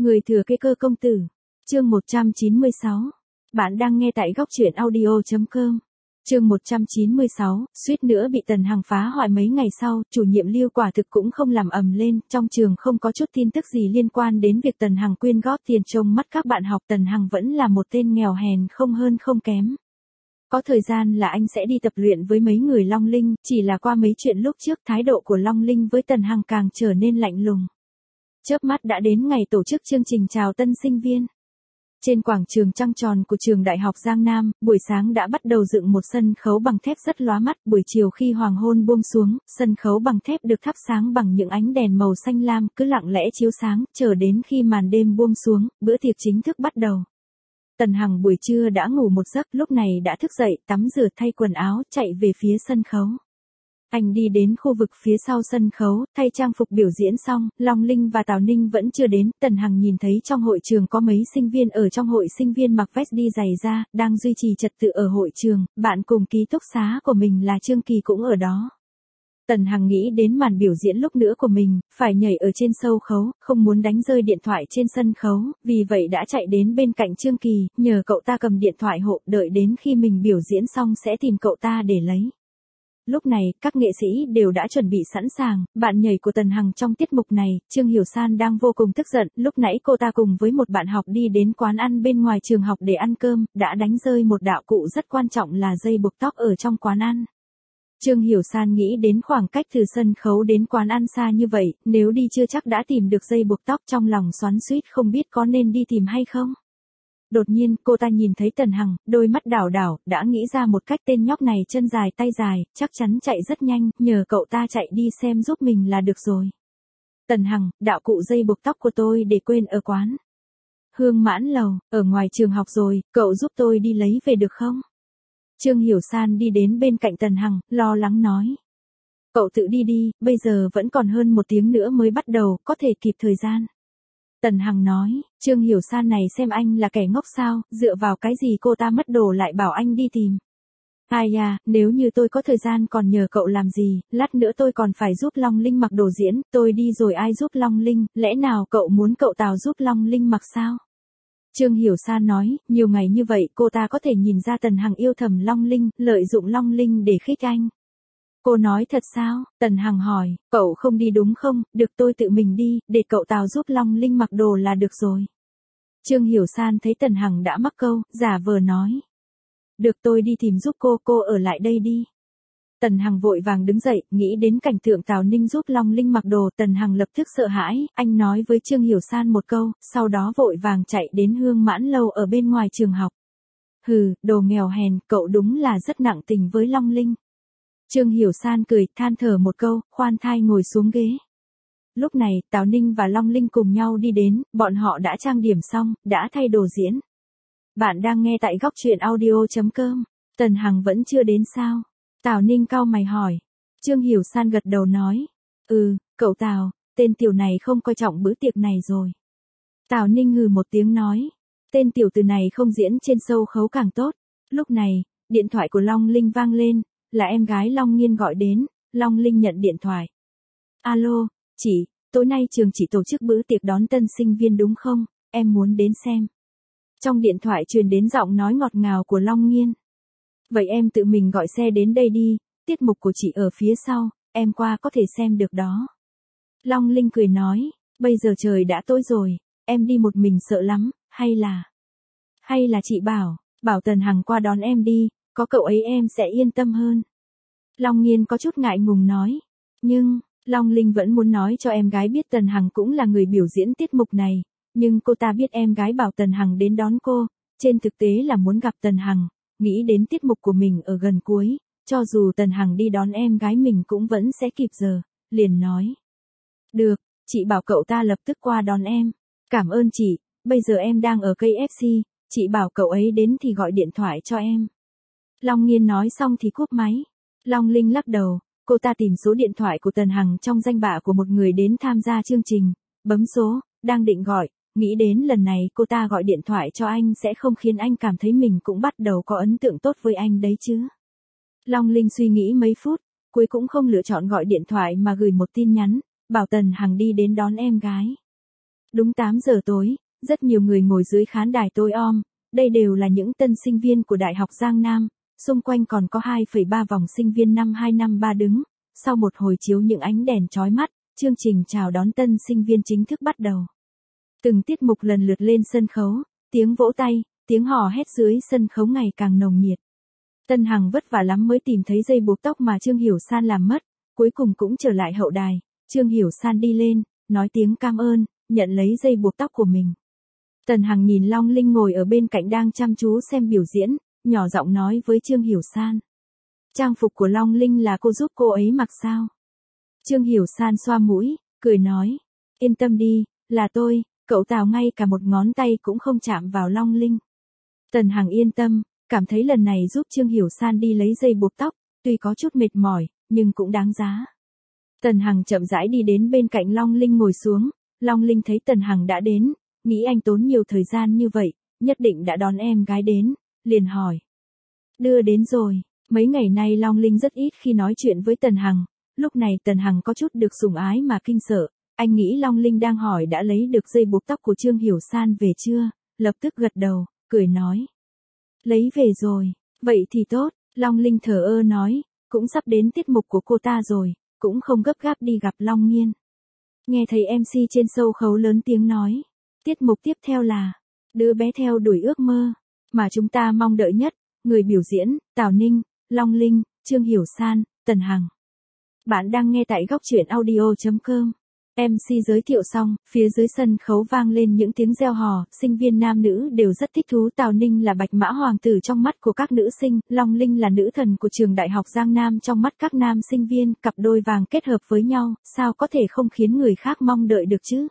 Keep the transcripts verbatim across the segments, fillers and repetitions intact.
Người thừa kế cơ công tử. Chương một trăm chín mươi sáu. Bạn đang nghe tại góc truyện audio chấm com. Chương một trăm chín mươi sáu, suýt nữa bị Tần Hằng phá hoại mấy ngày sau, chủ nhiệm Lưu quả thực cũng không làm ầm lên, trong trường không có chút tin tức gì liên quan đến việc Tần Hằng quyên góp tiền trong mắt các bạn học. Tần Hằng vẫn là một tên nghèo hèn không hơn không kém. Có thời gian là anh sẽ đi tập luyện với mấy người Long Linh, chỉ là qua mấy chuyện lúc trước thái độ của Long Linh với Tần Hằng càng trở nên lạnh lùng. Chớp mắt đã đến ngày tổ chức chương trình chào tân sinh viên. Trên quảng trường trăng tròn của trường Đại học Giang Nam, buổi sáng đã bắt đầu dựng một sân khấu bằng thép rất lóa mắt. Buổi chiều khi hoàng hôn buông xuống, sân khấu bằng thép được thắp sáng bằng những ánh đèn màu xanh lam cứ lặng lẽ chiếu sáng, chờ đến khi màn đêm buông xuống, bữa tiệc chính thức bắt đầu. Tần Hằng buổi trưa đã ngủ một giấc, lúc này đã thức dậy, tắm rửa thay quần áo, chạy về phía sân khấu. Anh đi đến khu vực phía sau sân khấu, thay trang phục biểu diễn xong, Long Linh và Tào Ninh vẫn chưa đến. Tần Hằng nhìn thấy trong hội trường có mấy sinh viên ở trong hội sinh viên mặc vest đi giày da, đang duy trì trật tự ở hội trường. Bạn cùng ký túc xá của mình là Trương Kỳ cũng ở đó. Tần Hằng nghĩ đến màn biểu diễn lúc nữa của mình, phải nhảy ở trên sâu khấu, không muốn đánh rơi điện thoại trên sân khấu, vì vậy đã chạy đến bên cạnh Trương Kỳ, nhờ cậu ta cầm điện thoại hộ, đợi đến khi mình biểu diễn xong sẽ tìm cậu ta để lấy. Lúc này, các nghệ sĩ đều đã chuẩn bị sẵn sàng. Bạn nhảy của Tần Hằng trong tiết mục này, Trương Hiểu San đang vô cùng tức giận. Lúc nãy cô ta cùng với một bạn học đi đến quán ăn bên ngoài trường học để ăn cơm, đã đánh rơi một đạo cụ rất quan trọng là dây buộc tóc ở trong quán ăn. Trương Hiểu San nghĩ đến khoảng cách từ sân khấu đến quán ăn xa như vậy, nếu đi chưa chắc đã tìm được dây buộc tóc, trong lòng xoắn xuýt không biết có nên đi tìm hay không. Đột nhiên, cô ta nhìn thấy Tần Hằng, đôi mắt đảo đảo, đã nghĩ ra một cách tên nhóc này chân dài tay dài, chắc chắn chạy rất nhanh, nhờ cậu ta chạy đi xem giúp mình là được rồi. Tần Hằng, đạo cụ dây buộc tóc của tôi để quên ở quán Hương Mãn Lầu, ở ngoài trường học rồi, cậu giúp tôi đi lấy về được không? Trương Hiểu San đi đến bên cạnh Tần Hằng, lo lắng nói. Cậu tự đi đi, bây giờ vẫn còn hơn một tiếng nữa mới bắt đầu, có thể kịp thời gian. Tần Hằng nói, Trương Hiểu San này xem anh là kẻ ngốc sao, dựa vào cái gì cô ta mất đồ lại bảo anh đi tìm. Ai à, nếu như tôi có thời gian còn nhờ cậu làm gì, lát nữa tôi còn phải giúp Long Linh mặc đồ diễn, tôi đi rồi ai giúp Long Linh, lẽ nào cậu muốn cậu Tào giúp Long Linh mặc sao? Trương Hiểu San nói, nhiều ngày như vậy cô ta có thể nhìn ra Tần Hằng yêu thầm Long Linh, lợi dụng Long Linh để khích anh. Cô nói thật sao? Tần Hằng hỏi, cậu không đi đúng không? Được, tôi tự mình đi, để cậu Tào giúp Long Linh mặc đồ là được rồi. Trương Hiểu San thấy Tần Hằng đã mắc câu, giả vờ nói. Được, tôi đi tìm giúp cô, cô ở lại đây đi. Tần Hằng vội vàng đứng dậy, nghĩ đến cảnh tượng Tào Ninh giúp Long Linh mặc đồ, Tần Hằng lập tức sợ hãi, anh nói với Trương Hiểu San một câu, sau đó vội vàng chạy đến Hương Mãn Lâu ở bên ngoài trường học. Hừ, đồ nghèo hèn, cậu đúng là rất nặng tình với Long Linh. Trương Hiểu San cười, than thở một câu, khoan thai ngồi xuống ghế. Lúc này, Tào Ninh và Long Linh cùng nhau đi đến, bọn họ đã trang điểm xong, đã thay đồ diễn. Bạn đang nghe tại góc truyện audio chấm com. Tần Hằng vẫn chưa đến sao? Tào Ninh cau mày hỏi. Trương Hiểu San gật đầu nói. Ừ, cậu Tào, tên tiểu này không coi trọng bữa tiệc này rồi. Tào Ninh hừ một tiếng nói. Tên tiểu tử này không diễn trên sâu khấu càng tốt. Lúc này, điện thoại của Long Linh vang lên, là em gái Long Nghiên gọi đến. Long Linh nhận điện thoại. Alo, chị, tối nay trường chỉ tổ chức bữa tiệc đón tân sinh viên đúng không? Em muốn đến xem. Trong điện thoại truyền đến giọng nói ngọt ngào của Long Nghiên. Vậy em tự mình gọi xe đến đây đi, tiết mục của chị ở phía sau, em qua có thể xem được đó. Long Linh cười nói, bây giờ trời đã tối rồi, em đi một mình sợ lắm, hay là... Hay là chị bảo, bảo Tần Hằng qua đón em đi, có cậu ấy em sẽ yên tâm hơn. Long Nghiên có chút ngại ngùng nói, nhưng, Long Linh vẫn muốn nói cho em gái biết Tần Hằng cũng là người biểu diễn tiết mục này, nhưng cô ta biết em gái bảo Tần Hằng đến đón cô, trên thực tế là muốn gặp Tần Hằng. Nghĩ đến tiết mục của mình ở gần cuối, cho dù Tần Hằng đi đón em gái mình cũng vẫn sẽ kịp giờ, liền nói. Được, chị bảo cậu ta lập tức qua đón em. Cảm ơn chị, bây giờ em đang ở cây ép xê, chị bảo cậu ấy đến thì gọi điện thoại cho em. Long Nghiên nói xong thì cúp máy. Long Linh lắc đầu, cô ta tìm số điện thoại của Tần Hằng trong danh bạ của một người đến tham gia chương trình, bấm số, đang định gọi. Nghĩ đến lần này cô ta gọi điện thoại cho anh sẽ không khiến anh cảm thấy mình cũng bắt đầu có ấn tượng tốt với anh đấy chứ. Long Linh suy nghĩ mấy phút, cuối cũng không lựa chọn gọi điện thoại mà gửi một tin nhắn, bảo Tần Hằng đi đến đón em gái. Đúng tám giờ tối, rất nhiều người ngồi dưới khán đài tối om, đây đều là những tân sinh viên của Đại học Giang Nam, xung quanh còn có hai phẩy ba vòng sinh viên năm hai năm ba đứng. Sau một hồi chiếu những ánh đèn chói mắt, chương trình chào đón tân sinh viên chính thức bắt đầu. Từng tiết mục lần lượt lên sân khấu, tiếng vỗ tay, tiếng hò hét dưới sân khấu ngày càng nồng nhiệt. Tân Hằng vất vả lắm mới tìm thấy dây buộc tóc mà Trương Hiểu San làm mất, cuối cùng cũng trở lại hậu đài. Trương Hiểu San đi lên, nói tiếng cảm ơn, nhận lấy dây buộc tóc của mình. Tần Hằng nhìn Long Linh ngồi ở bên cạnh đang chăm chú xem biểu diễn, nhỏ giọng nói với Trương Hiểu San. Trang phục của Long Linh là cô giúp cô ấy mặc sao? Trương Hiểu San xoa mũi, cười nói. Yên tâm đi, là tôi, cậu Tào ngay cả một ngón tay cũng không chạm vào Long Linh. Tần Hằng yên tâm, cảm thấy lần này giúp Trương Hiểu San đi lấy dây buộc tóc, tuy có chút mệt mỏi, nhưng cũng đáng giá. Tần Hằng chậm rãi đi đến bên cạnh Long Linh ngồi xuống, Long Linh thấy Tần Hằng đã đến, nghĩ anh tốn nhiều thời gian như vậy, nhất định đã đón em gái đến, liền hỏi. Đưa đến rồi, mấy ngày nay Long Linh rất ít khi nói chuyện với Tần Hằng, lúc này Tần Hằng có chút được sủng ái mà kinh sợ, anh nghĩ Long Linh đang hỏi đã lấy được dây buộc tóc của Trương Hiểu San về chưa, lập tức gật đầu, cười nói. Lấy về rồi, vậy thì tốt, Long Linh thờ ơ nói, cũng sắp đến tiết mục của cô ta rồi, cũng không gấp gáp đi gặp Long Nghiên. Nghe thấy em xê trên sâu khấu lớn tiếng nói, tiết mục tiếp theo là, đứa bé theo đuổi ước mơ, mà chúng ta mong đợi nhất, người biểu diễn, Tào Ninh, Long Linh, Trương Hiểu San, Tần Hằng. Bạn đang nghe tại góc truyện audio chấm com. em xê giới thiệu xong, phía dưới sân khấu vang lên những tiếng reo hò, sinh viên nam nữ đều rất thích thú. Tào Ninh là bạch mã hoàng tử trong mắt của các nữ sinh, Long Linh là nữ thần của trường Đại học Giang Nam trong mắt các nam sinh viên, cặp đôi vàng kết hợp với nhau, sao có thể không khiến người khác mong đợi được chứ?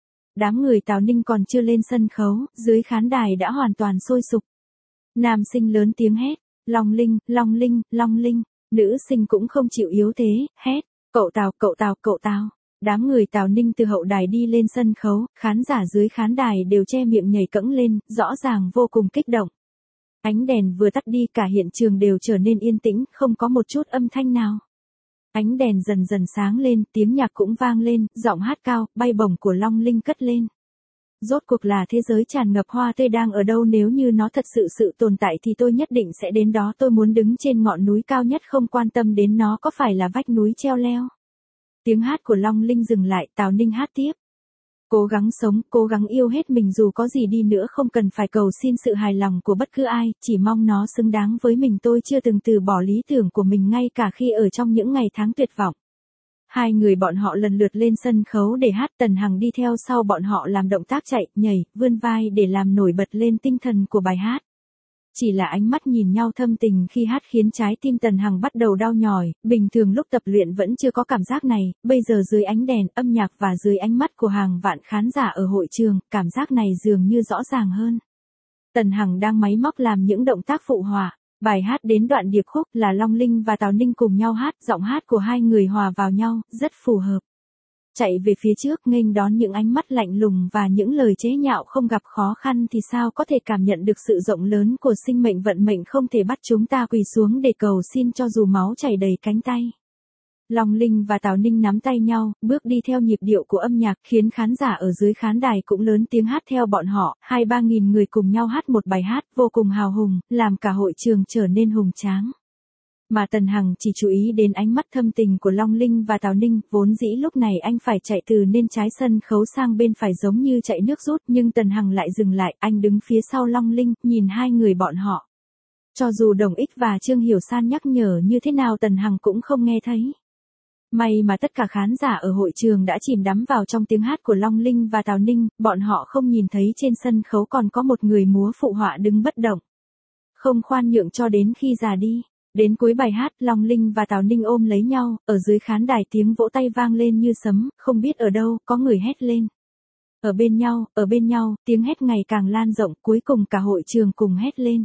Đám người Tào Ninh còn chưa lên sân khấu, dưới khán đài đã hoàn toàn sôi sục. Nam sinh lớn tiếng hét, Long Linh, Long Linh, Long Linh, nữ sinh cũng không chịu yếu thế, hét, cậu Tào, cậu Tào, cậu Tào. Đám người Tào Ninh từ hậu đài đi lên sân khấu, khán giả dưới khán đài đều che miệng nhảy cẫng lên, rõ ràng vô cùng kích động. Ánh đèn vừa tắt đi cả hiện trường đều trở nên yên tĩnh, không có một chút âm thanh nào. Ánh đèn dần dần sáng lên, tiếng nhạc cũng vang lên, giọng hát cao, bay bổng của Long Linh cất lên. Rốt cuộc là thế giới tràn ngập hoa tươi đang ở đâu, nếu như nó thật sự sự tồn tại thì tôi nhất định sẽ đến đó, tôi muốn đứng trên ngọn núi cao nhất không quan tâm đến nó có phải là vách núi treo leo. Tiếng hát của Long Linh dừng lại, Tào Ninh hát tiếp. Cố gắng sống, cố gắng yêu hết mình dù có gì đi nữa không cần phải cầu xin sự hài lòng của bất cứ ai, chỉ mong nó xứng đáng với mình. Tôi chưa từng từ bỏ lý tưởng của mình ngay cả khi ở trong những ngày tháng tuyệt vọng. Hai người bọn họ lần lượt lên sân khấu để hát, Tần Hằng đi theo sau bọn họ làm động tác chạy, nhảy, vươn vai để làm nổi bật lên tinh thần của bài hát. Chỉ là ánh mắt nhìn nhau thâm tình khi hát khiến trái tim Tần Hằng bắt đầu đau nhói, bình thường lúc tập luyện vẫn chưa có cảm giác này, bây giờ dưới ánh đèn, âm nhạc và dưới ánh mắt của hàng vạn khán giả ở hội trường, cảm giác này dường như rõ ràng hơn. Tần Hằng đang máy móc làm những động tác phụ họa, bài hát đến đoạn điệp khúc là Long Linh và Tào Ninh cùng nhau hát, giọng hát của hai người hòa vào nhau, rất phù hợp. Chạy về phía trước nghênh đón những ánh mắt lạnh lùng và những lời chế nhạo không gặp khó khăn thì sao có thể cảm nhận được sự rộng lớn của sinh mệnh, vận mệnh không thể bắt chúng ta quỳ xuống để cầu xin cho dù máu chảy đầy cánh tay. Long Linh và Tào Ninh nắm tay nhau, bước đi theo nhịp điệu của âm nhạc khiến khán giả ở dưới khán đài cũng lớn tiếng hát theo bọn họ, hai ba nghìn người cùng nhau hát một bài hát vô cùng hào hùng, làm cả hội trường trở nên hùng tráng. Mà Tần Hằng chỉ chú ý đến ánh mắt thâm tình của Long Linh và Tào Ninh, vốn dĩ lúc này anh phải chạy từ nên trái sân khấu sang bên phải giống như chạy nước rút, nhưng Tần Hằng lại dừng lại, anh đứng phía sau Long Linh, nhìn hai người bọn họ. Cho dù Đồng Ích và Trương Hiểu San nhắc nhở như thế nào Tần Hằng cũng không nghe thấy. May mà tất cả khán giả ở hội trường đã chìm đắm vào trong tiếng hát của Long Linh và Tào Ninh, bọn họ không nhìn thấy trên sân khấu còn có một người múa phụ họa đứng bất động. Không khoan nhượng cho đến khi già đi. Đến cuối bài hát, Long Linh và Tào Ninh ôm lấy nhau, ở dưới khán đài tiếng vỗ tay vang lên như sấm, không biết ở đâu, có người hét lên. Ở bên nhau, ở bên nhau, tiếng hét ngày càng lan rộng, cuối cùng cả hội trường cùng hét lên.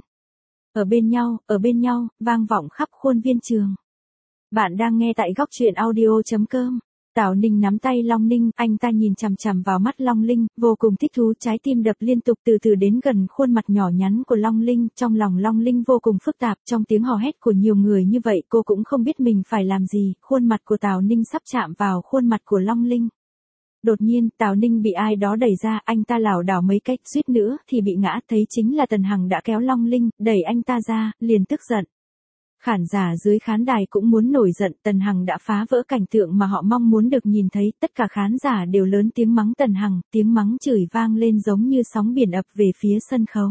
Ở bên nhau, ở bên nhau, vang vọng khắp khuôn viên trường. Bạn đang nghe tại góc truyện audio chấm com. Tào Ninh nắm tay Long Linh, anh ta nhìn chằm chằm vào mắt Long Linh, vô cùng thích thú, trái tim đập liên tục từ từ đến gần khuôn mặt nhỏ nhắn của Long Linh, trong lòng Long Linh vô cùng phức tạp, trong tiếng hò hét của nhiều người như vậy cô cũng không biết mình phải làm gì, khuôn mặt của Tào Ninh sắp chạm vào khuôn mặt của Long Linh. Đột nhiên, Tào Ninh bị ai đó đẩy ra, anh ta lảo đảo mấy cách, suýt nữa thì bị ngã, thấy chính là Tần Hằng đã kéo Long Linh, đẩy anh ta ra, liền tức giận. Khán giả dưới khán đài cũng muốn nổi giận, Tần Hằng đã phá vỡ cảnh tượng mà họ mong muốn được nhìn thấy, tất cả khán giả đều lớn tiếng mắng Tần Hằng, tiếng mắng chửi vang lên giống như sóng biển ập về phía sân khấu.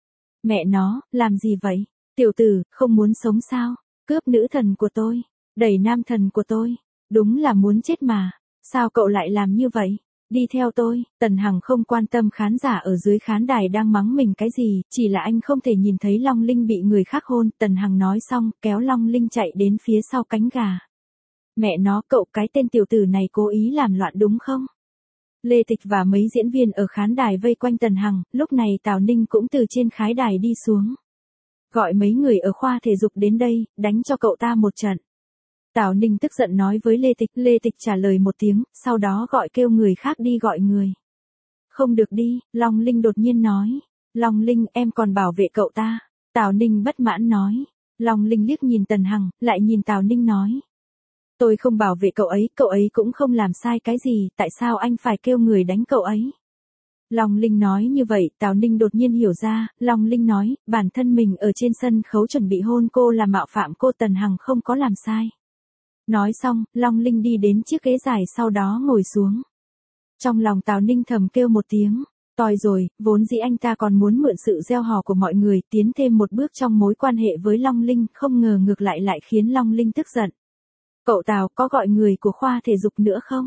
Mẹ nó, làm gì vậy? Tiểu tử, không muốn sống sao? Cướp nữ thần của tôi, đẩy nam thần của tôi, đúng là muốn chết mà, sao cậu lại làm như vậy? Đi theo tôi. Tần Hằng không quan tâm khán giả ở dưới khán đài đang mắng mình cái gì, chỉ là anh không thể nhìn thấy Long Linh bị người khác hôn. Tần Hằng nói xong, kéo Long Linh chạy đến phía sau cánh gà. Mẹ nó, cậu cái tên tiểu tử này cố ý làm loạn đúng không? Lê Tịch và mấy diễn viên ở khán đài vây quanh Tần Hằng, lúc này Tào Ninh cũng từ trên khái đài đi xuống. Gọi mấy người ở khoa thể dục đến đây, đánh cho cậu ta một trận. Tào Ninh tức giận nói với Lê Tịch, Lê Tịch trả lời một tiếng, sau đó gọi kêu người khác đi gọi người. Không được đi, Long Linh đột nhiên nói. Long Linh, em còn bảo vệ cậu ta. Tào Ninh bất mãn nói. Long Linh liếc nhìn Tần Hằng, lại nhìn Tào Ninh nói. Tôi không bảo vệ cậu ấy, cậu ấy cũng không làm sai cái gì, tại sao anh phải kêu người đánh cậu ấy? Long Linh nói như vậy, Tào Ninh đột nhiên hiểu ra, Long Linh nói, bản thân mình ở trên sân khấu chuẩn bị hôn cô là mạo phạm cô, Tần Hằng không có làm sai. Nói xong, Long Linh đi đến chiếc ghế dài sau đó ngồi xuống. Trong lòng Tào Ninh thầm kêu một tiếng, toi rồi, vốn dĩ anh ta còn muốn mượn sự gieo hò của mọi người tiến thêm một bước trong mối quan hệ với Long Linh, không ngờ ngược lại lại khiến Long Linh tức giận. Cậu Tào có gọi người của khoa thể dục nữa không?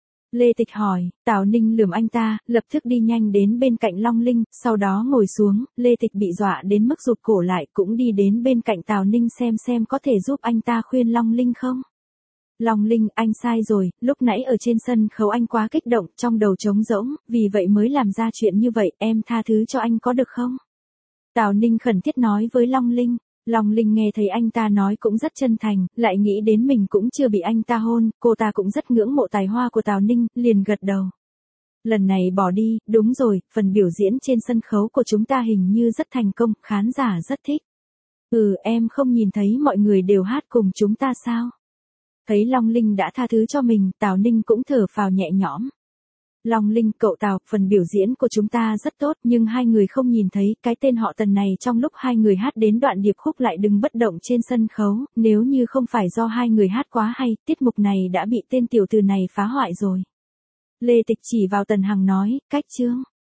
Lê Tịch hỏi, Tào Ninh lườm anh ta, lập tức đi nhanh đến bên cạnh Long Linh, sau đó ngồi xuống, Lê Tịch bị dọa đến mức rụt cổ lại cũng đi đến bên cạnh Tào Ninh xem xem có thể giúp anh ta khuyên Long Linh không. Long Linh, anh sai rồi, lúc nãy ở trên sân khấu anh quá kích động, trong đầu trống rỗng, vì vậy mới làm ra chuyện như vậy, em tha thứ cho anh có được không? Tào Ninh khẩn thiết nói với Long Linh. Long Linh nghe thấy anh ta nói cũng rất chân thành, lại nghĩ đến mình cũng chưa bị anh ta hôn, cô ta cũng rất ngưỡng mộ tài hoa của Tào Ninh, liền gật đầu. Lần này bỏ đi, đúng rồi, phần biểu diễn trên sân khấu của chúng ta hình như rất thành công, khán giả rất thích. Ừ, em không nhìn thấy mọi người đều hát cùng chúng ta sao? Thấy Long Linh đã tha thứ cho mình, Tào Ninh cũng thở phào nhẹ nhõm. Long Linh, cậu Tào, phần biểu diễn của chúng ta rất tốt, nhưng hai người không nhìn thấy cái tên họ Tần này trong lúc hai người hát đến đoạn điệp khúc lại đứng bất động trên sân khấu, nếu như không phải do hai người hát quá hay, tiết mục này đã bị tên tiểu tử này phá hoại rồi. Lê Tịch chỉ vào Tần Hằng nói, cách chương.